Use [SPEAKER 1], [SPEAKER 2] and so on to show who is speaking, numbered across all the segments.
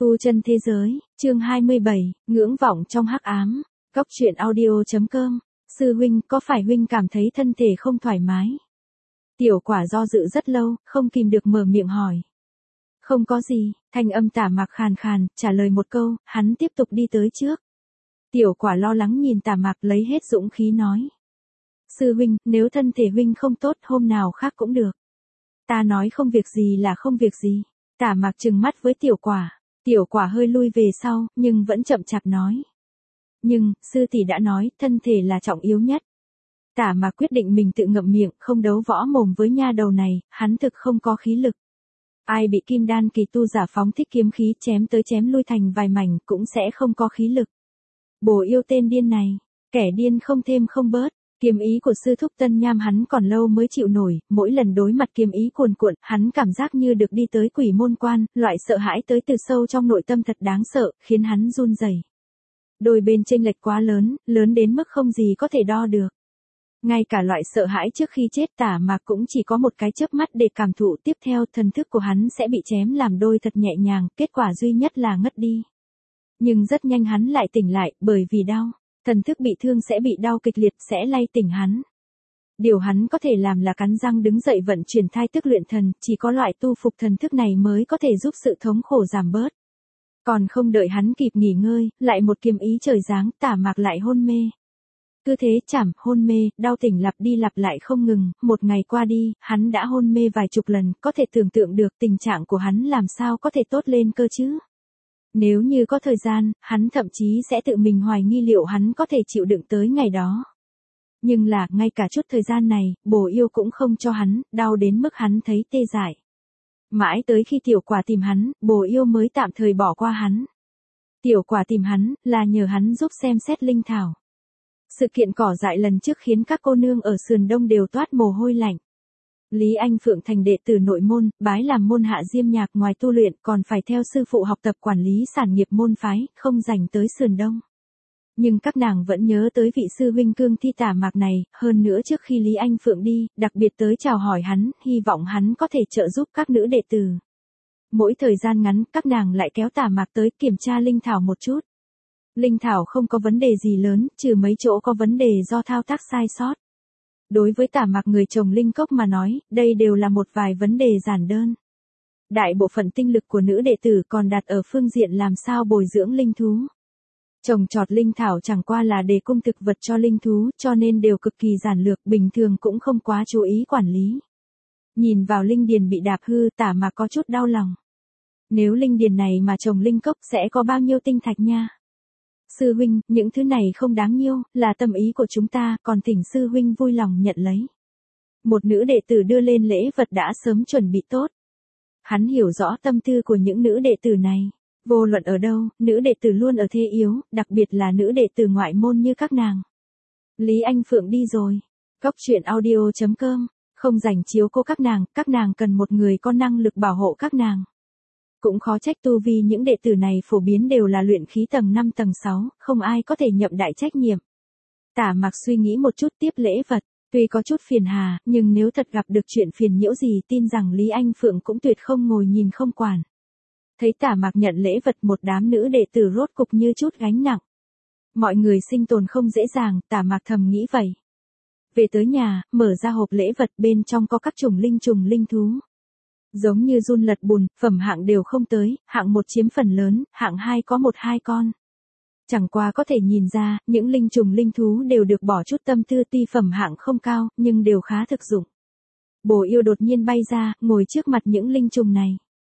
[SPEAKER 1] Tu chân thế giới, chương 27, ngưỡng vọng trong hắc ám. Cốc truyện audio.com. Sư huynh, có phải huynh cảm thấy thân thể không thoải mái? Tiểu Quả do dự rất lâu, không kìm được mở miệng hỏi. Không có gì, thanh âm Tả Mạc khàn khàn, trả lời một câu, hắn tiếp tục đi tới trước. Tiểu Quả lo lắng nhìn Tả Mạc lấy hết dũng khí nói. Sư huynh, nếu thân thể huynh không tốt hôm nào khác cũng được. Ta nói không việc gì là không việc gì. Tả Mạc trừng mắt với Tiểu Quả. Tiểu Quả hơi lui về sau, nhưng vẫn chậm chạp nói. Nhưng, sư tỷ đã nói, thân thể là trọng yếu nhất. Tả Mạc quyết định mình tự ngậm miệng, không đấu võ mồm với nha đầu này, hắn thực không có khí lực. Ai bị kim đan kỳ tu giả phóng thích kiếm khí chém tới chém lui thành vài mảnh cũng sẽ không có khí lực. Bồ yêu tên điên này, kẻ điên không thêm không bớt. Kiếm ý của sư thúc Tân Nham hắn còn lâu mới chịu nổi, mỗi lần đối mặt kiếm ý cuồn cuộn, hắn cảm giác như được đi tới quỷ môn quan, loại sợ hãi tới từ sâu trong nội tâm thật đáng sợ, khiến hắn run rẩy. Đôi bên chênh lệch quá lớn, lớn đến mức không gì có thể đo được. Ngay cả loại sợ hãi trước khi chết Tả Mạc cũng chỉ có một cái chớp mắt để cảm thụ, tiếp theo thần thức của hắn sẽ bị chém làm đôi thật nhẹ nhàng, kết quả duy nhất là ngất đi. Nhưng rất nhanh hắn lại tỉnh lại, bởi vì đau. Thần thức bị thương sẽ bị đau kịch liệt, sẽ lay tỉnh hắn. Điều hắn có thể làm là cắn răng đứng dậy vận chuyển thai tức luyện thần, chỉ có loại tu phục thần thức này mới có thể giúp sự thống khổ giảm bớt. Còn không đợi hắn kịp nghỉ ngơi, lại một kiếm ý trời giáng, Tả Mạc lại hôn mê. Cứ thế chảm, hôn mê, đau tỉnh lặp đi lặp lại không ngừng, một ngày qua đi, hắn đã hôn mê vài chục lần, có thể tưởng tượng được tình trạng của hắn làm sao có thể tốt lên cơ chứ. Nếu như có thời gian, hắn thậm chí sẽ tự mình hoài nghi liệu hắn có thể chịu đựng tới ngày đó. Nhưng là, ngay cả chút thời gian này, Bồ yêu cũng không cho hắn, đau đến mức hắn thấy tê dại. Mãi tới khi Tiểu Quả tìm hắn, Bồ yêu mới tạm thời bỏ qua hắn. Tiểu Quả tìm hắn, là nhờ hắn giúp xem xét linh thảo. Sự kiện cỏ dại lần trước khiến các cô nương ở sườn đông đều toát mồ hôi lạnh. Lý Anh Phượng thành đệ tử nội môn, bái làm môn hạ diêm nhạc, ngoài tu luyện còn phải theo sư phụ học tập quản lý sản nghiệp môn phái, không dành tới sườn đông. Nhưng các nàng vẫn nhớ tới vị sư huynh cương thi Tả Mạc này, hơn nữa trước khi Lý Anh Phượng đi, đặc biệt tới chào hỏi hắn, hy vọng hắn có thể trợ giúp các nữ đệ tử. Mỗi thời gian ngắn, các nàng lại kéo Tả Mạc tới kiểm tra linh thảo một chút. Linh thảo không có vấn đề gì lớn, trừ mấy chỗ có vấn đề do thao tác sai sót. Đối với Tả Mạc người trồng linh cốc mà nói, đây đều là một vài vấn đề giản đơn. Đại bộ phận tinh lực của nữ đệ tử còn đặt ở phương diện làm sao bồi dưỡng linh thú. Trồng trọt linh thảo chẳng qua là để cung thực vật cho linh thú, cho nên đều cực kỳ giản lược, bình thường cũng không quá chú ý quản lý. Nhìn vào linh điền bị đạp hư, Tả Mạc có chút đau lòng. Nếu linh điền này mà trồng linh cốc sẽ có bao nhiêu tinh thạch nha? Sư huynh, những thứ này không đáng nhiêu, là tâm ý của chúng ta, còn thỉnh sư huynh vui lòng nhận lấy. Một nữ đệ tử đưa lên lễ vật đã sớm chuẩn bị tốt. Hắn hiểu rõ tâm tư của những nữ đệ tử này. Vô luận ở đâu, nữ đệ tử luôn ở thế yếu, đặc biệt là nữ đệ tử ngoại môn như các nàng. Lý Anh Phượng đi rồi. Cốc truyện audio.com. Không rảnh chiếu cố các nàng cần một người có năng lực bảo hộ các nàng. Cũng khó trách tu vi những đệ tử này phổ biến đều là luyện khí tầng 5 tầng 6, không ai có thể nhậm đại trách nhiệm. Tả Mạc suy nghĩ một chút tiếp lễ vật, tuy có chút phiền hà, nhưng nếu thật gặp được chuyện phiền nhiễu gì tin rằng Lý Anh Phượng cũng tuyệt không ngồi nhìn không quản. Thấy Tả Mạc nhận lễ vật, một đám nữ đệ tử rốt cục như chút gánh nặng. Mọi người sinh tồn không dễ dàng, Tả Mạc thầm nghĩ vậy. Về tới nhà, mở ra hộp lễ vật, bên trong có các chủng linh thú. Giống như giun lật bùn, phẩm hạng đều không tới, hạng 1 chiếm phần lớn, hạng 2 có 1-2 con. Chẳng qua có thể nhìn ra, những linh thú đều được bỏ chút tâm tư, tuy phẩm hạng không cao, nhưng đều khá thực dụng. Bồ yêu đột nhiên bay ra, ngồi trước mặt những linh trùng này.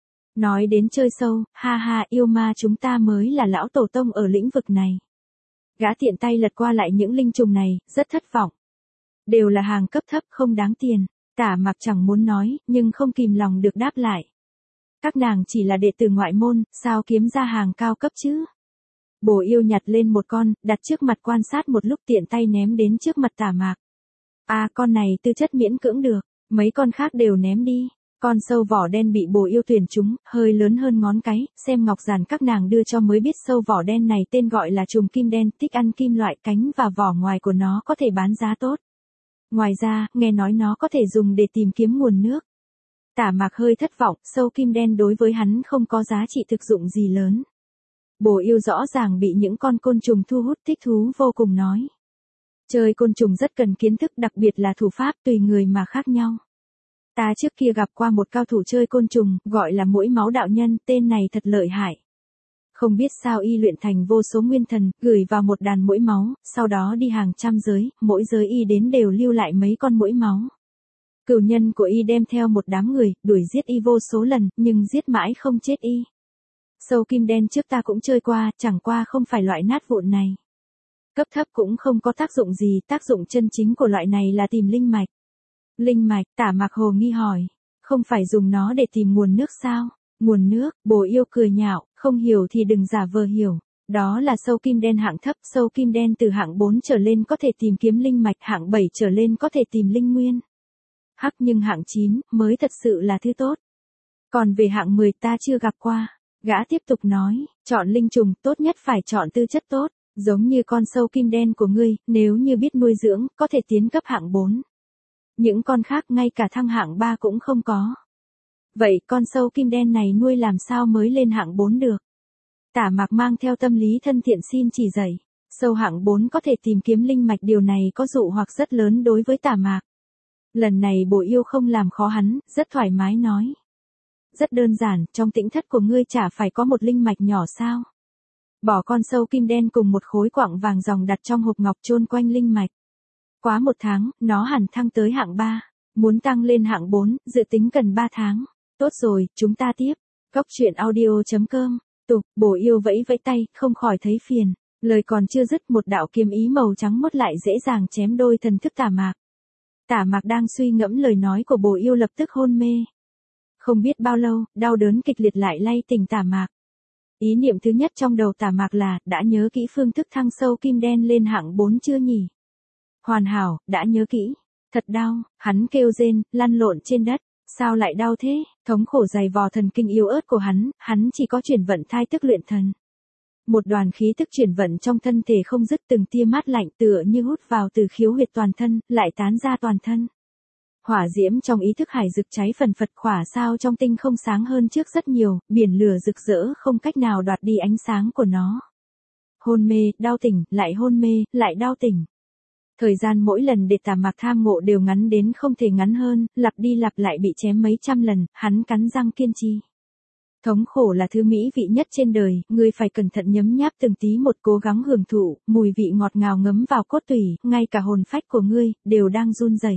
[SPEAKER 1] Nói đến chơi sâu, ha ha, yêu ma chúng ta mới là lão tổ tông ở lĩnh vực này. Gã tiện tay lật qua lại những linh trùng này, rất thất vọng. Đều là hàng cấp thấp không đáng tiền. Tả Mạc chẳng muốn nói, nhưng không kìm lòng được đáp lại. Các nàng chỉ là đệ tử ngoại môn, sao kiếm ra hàng cao cấp chứ? Bồ yêu nhặt lên một con, đặt trước mặt quan sát một lúc, tiện tay ném đến trước mặt Tả Mạc. À, con này tư chất miễn cưỡng được, mấy con khác đều ném đi. Con sâu vỏ đen bị bồ yêu tuyển trúng, hơi lớn hơn ngón cái, xem ngọc giản các nàng đưa cho mới biết sâu vỏ đen này tên gọi là trùng kim đen, thích ăn kim loại, cánh và vỏ ngoài của nó có thể bán giá tốt. Ngoài ra, nghe nói nó có thể dùng để tìm kiếm nguồn nước. Tả Mạc hơi thất vọng, sâu kim đen đối với hắn không có giá trị thực dụng gì lớn. Bồ Yêu rõ ràng bị những con côn trùng thu hút, thích thú vô cùng nói. Chơi côn trùng rất cần kiến thức, đặc biệt là thủ pháp, tùy người mà khác nhau. Ta trước kia gặp qua một cao thủ chơi côn trùng, gọi là Muỗi Máu đạo nhân, tên này thật lợi hại. Không biết sao y luyện thành vô số nguyên thần, gửi vào một đàn muỗi máu, sau đó đi hàng trăm giới, mỗi giới y đến đều lưu lại mấy con muỗi máu. Cửu nhân của y đem theo một đám người, đuổi giết y vô số lần, nhưng giết mãi không chết y. Sâu kim đen trước ta cũng chơi qua, chẳng qua không phải loại nát vụn này. Cấp thấp cũng không có tác dụng gì, tác dụng chân chính của loại này là tìm linh mạch. Linh mạch, Tả Mạc hồ nghi hỏi, không phải dùng nó để tìm nguồn nước sao? Nguồn nước, Bồ Yêu cười nhạo, không hiểu thì đừng giả vờ hiểu. Đó là sâu kim đen hạng thấp, sâu kim đen từ hạng 4 trở lên có thể tìm kiếm linh mạch, hạng 7 trở lên có thể tìm linh nguyên. Hắc nhưng hạng 9 mới thật sự là thứ tốt. Còn về hạng 10 ta chưa gặp qua. Gã tiếp tục nói, chọn linh trùng tốt nhất phải chọn tư chất tốt, giống như con sâu kim đen của ngươi, nếu như biết nuôi dưỡng, có thể tiến cấp hạng 4. Những con khác ngay cả thăng hạng 3 cũng không có. Vậy con sâu kim đen này nuôi làm sao mới lên hạng 4 được? Tả Mạc mang theo tâm lý thân thiện xin chỉ dạy. Sâu hạng 4 có thể tìm kiếm linh mạch, điều này có dụ hoặc rất lớn đối với Tả Mạc. Lần này Bồ Yêu không làm khó hắn, rất thoải mái nói. Rất đơn giản, trong tĩnh thất của ngươi chả phải có một linh mạch nhỏ sao? Bỏ con sâu kim đen cùng một khối quặng vàng ròng đặt trong hộp ngọc chôn quanh linh mạch. Quá 1 tháng, nó hẳn thăng tới hạng 3. Muốn tăng lên hạng 4, dự tính cần 3 tháng. Tốt rồi, chúng ta tiếp. Cốc truyện audio.com. Tục, Bồ Yêu vẫy vẫy tay, không khỏi thấy phiền. Lời còn chưa dứt, một đạo kiếm ý màu trắng mốt lại dễ dàng chém đôi thần thức Tả Mạc. Tả Mạc đang suy ngẫm lời nói của Bồ Yêu lập tức hôn mê. Không biết bao lâu, đau đớn kịch liệt lại lay tỉnh Tả Mạc. Ý niệm thứ nhất trong đầu Tả Mạc là, đã nhớ kỹ phương thức thăng sâu kim đen lên hạng 4 chưa nhỉ? Hoàn hảo, đã nhớ kỹ. Thật đau, hắn kêu rên, lăn lộn trên đất. Sao lại đau thế? Thống khổ dày vò thần kinh yếu ớt của hắn chỉ có chuyển vận thai tức luyện thần. Một đoàn khí tức chuyển vận trong thân thể không dứt, từng tia mát lạnh tựa như hút vào từ khiếu huyệt toàn thân, lại tán ra toàn thân. Hỏa diễm trong ý thức hải rực cháy phần phật, khỏa sao trong tinh không sáng hơn trước rất nhiều, biển lửa rực rỡ không cách nào đoạt đi ánh sáng của nó. Hôn mê, đau tỉnh, lại hôn mê, lại đau tỉnh. Thời gian mỗi lần để Tả Mạc tham ngộ đều ngắn đến không thể ngắn hơn, lặp đi lặp lại bị chém mấy trăm lần, hắn cắn răng kiên trì. Thống khổ là thứ mỹ vị nhất trên đời, ngươi phải cẩn thận nhấm nháp từng tí một, cố gắng hưởng thụ, mùi vị ngọt ngào ngấm vào cốt tủy, ngay cả hồn phách của ngươi, đều đang run rẩy.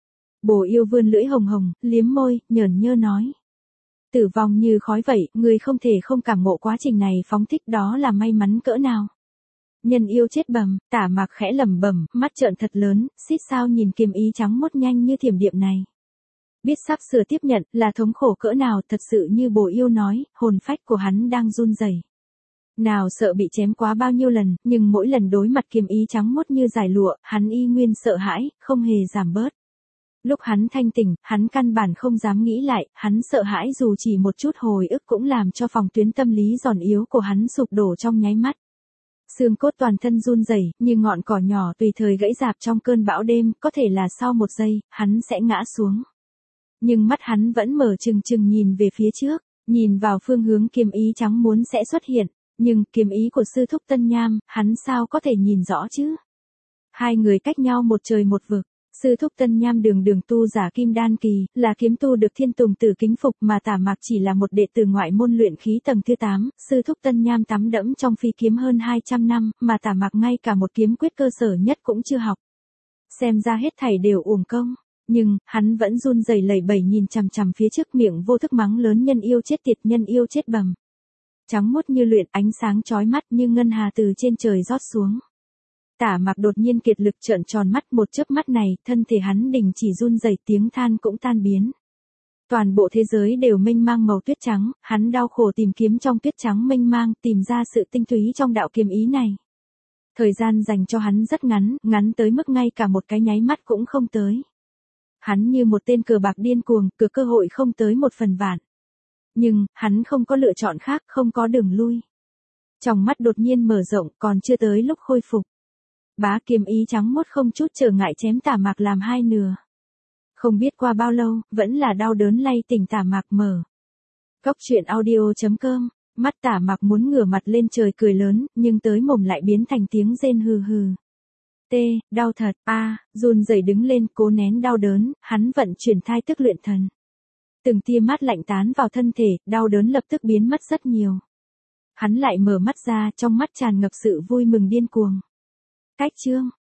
[SPEAKER 1] Bồ Yêu vươn lưỡi hồng hồng, liếm môi, nhởn nhơ nói. Tử vong như khói vậy, ngươi không thể không cảm ngộ quá trình này phóng thích, đó là may mắn cỡ nào. Nhân yêu chết bầm, Tả Mạc khẽ lẩm bẩm, mắt trợn thật lớn, xít sao nhìn kiếm ý trắng mốt nhanh như thiểm điện này. Biết sắp sửa tiếp nhận, là thống khổ cỡ nào, thật sự như Bồ Yêu nói, hồn phách của hắn đang run rẩy. Nào sợ bị chém quá bao nhiêu lần, nhưng mỗi lần đối mặt kiếm ý trắng mốt như giải lụa, hắn y nguyên sợ hãi, không hề giảm bớt. Lúc hắn thanh tỉnh, hắn căn bản không dám nghĩ lại, hắn sợ hãi dù chỉ một chút hồi ức cũng làm cho phòng tuyến tâm lý giòn yếu của hắn sụp đổ trong nháy mắt. Xương cốt toàn thân run rẩy, như ngọn cỏ nhỏ tùy thời gãy rạp trong cơn bão đêm, có thể là sau 1 giây, hắn sẽ ngã xuống. Nhưng mắt hắn vẫn mở trừng trừng nhìn về phía trước, nhìn vào phương hướng kiếm ý trắng muốn sẽ xuất hiện, nhưng kiếm ý của sư thúc Tân Nham, hắn sao có thể nhìn rõ chứ? Hai người cách nhau một trời một vực. Sư thúc Tân Nham đường tu giả kim đan kỳ, là kiếm tu được Thiên Tùng Tử kính phục, mà Tả Mạc chỉ là một đệ tử ngoại môn luyện khí tầng thứ 8, sư thúc Tân Nham tắm đẫm trong phi kiếm hơn 200 năm, mà Tả Mạc ngay cả một kiếm quyết cơ sở nhất cũng chưa học. Xem ra hết thảy đều uổng công, nhưng hắn vẫn run rẩy lẩy bẩy nhìn chằm chằm phía trước, miệng vô thức mắng lớn, nhân yêu chết tiệt, nhân yêu chết bầm. Trắng muốt như luyện, ánh sáng chói mắt như ngân hà từ trên trời rót xuống. Tả Mạc đột nhiên kiệt lực trợn tròn mắt, một chớp mắt này, thân thể hắn đình chỉ run rẩy, tiếng than cũng tan biến. Toàn bộ thế giới đều mênh mang màu tuyết trắng, hắn đau khổ tìm kiếm trong tuyết trắng mênh mang, tìm ra sự tinh túy trong đạo kiếm ý này. Thời gian dành cho hắn rất ngắn, ngắn tới mức ngay cả một cái nháy mắt cũng không tới. Hắn như một tên cờ bạc điên cuồng, cửa cơ hội không tới 1/1000. Nhưng, hắn không có lựa chọn khác, không có đường lui. Trong mắt đột nhiên mở rộng, còn chưa tới lúc khôi phục. Bá kiếm ý trắng mốt không chút trở ngại chém Tả Mạc làm 2 nửa. Không biết qua bao lâu, vẫn là đau đớn lay tỉnh Tả Mạc mở. Cốc truyện audio.com, mắt Tả Mạc muốn ngửa mặt lên trời cười lớn, nhưng tới mồm lại biến thành tiếng rên hừ hừ. Đau thật, run rẩy đứng lên, cố nén đau đớn, hắn vận chuyển thai tức luyện thần. Từng tia mát lạnh tán vào thân thể, đau đớn lập tức biến mất rất nhiều. Hắn lại mở mắt ra, trong mắt tràn ngập sự vui mừng điên cuồng. Cách chương